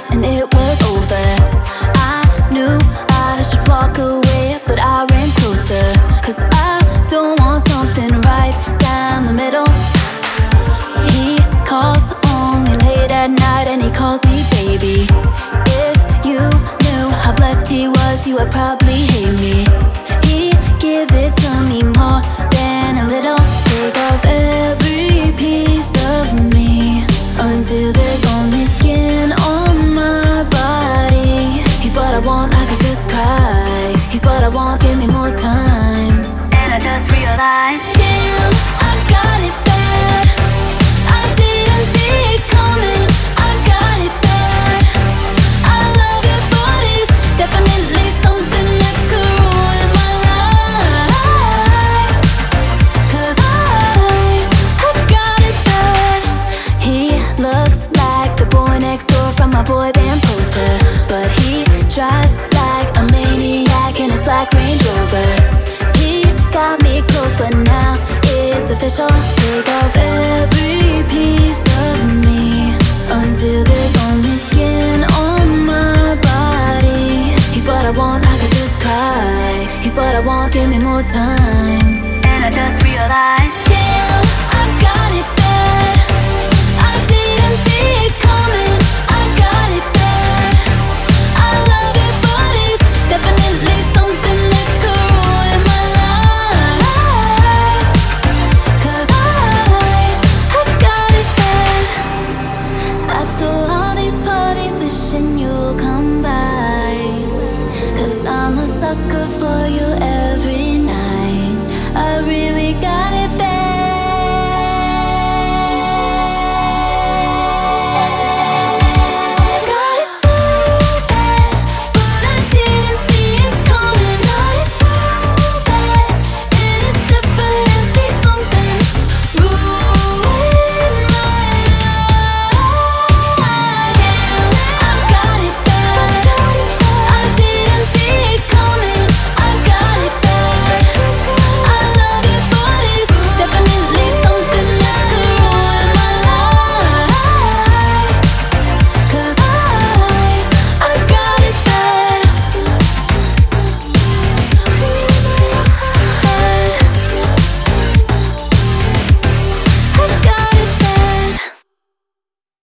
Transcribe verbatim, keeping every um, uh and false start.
and it was over. I knew I should walk away, but I ran closer, cause I don't want something right down the middle. He calls only late at night and he calls me baby. If you knew how blessed he was, you would probably hate me. He gives it to me more than a little. Take off every piece of me until there's only skin on my body. He's what I want, I could just cry. He's what I want, give me more time. And I just realized, damn, I got it bad. I didn't see it coming, I got it bad. I love it, but it's definitely something that could ruin my life. Cause I, I got it bad. He looks like the boy next door from my boy band poster, but he drives like a maniac in his black Range Rover. He got me close, but now it's official. Take off every piece of me until there's only skin on my body. He's what I want, I could just cry. He's what I want, give me more time. And I just realized,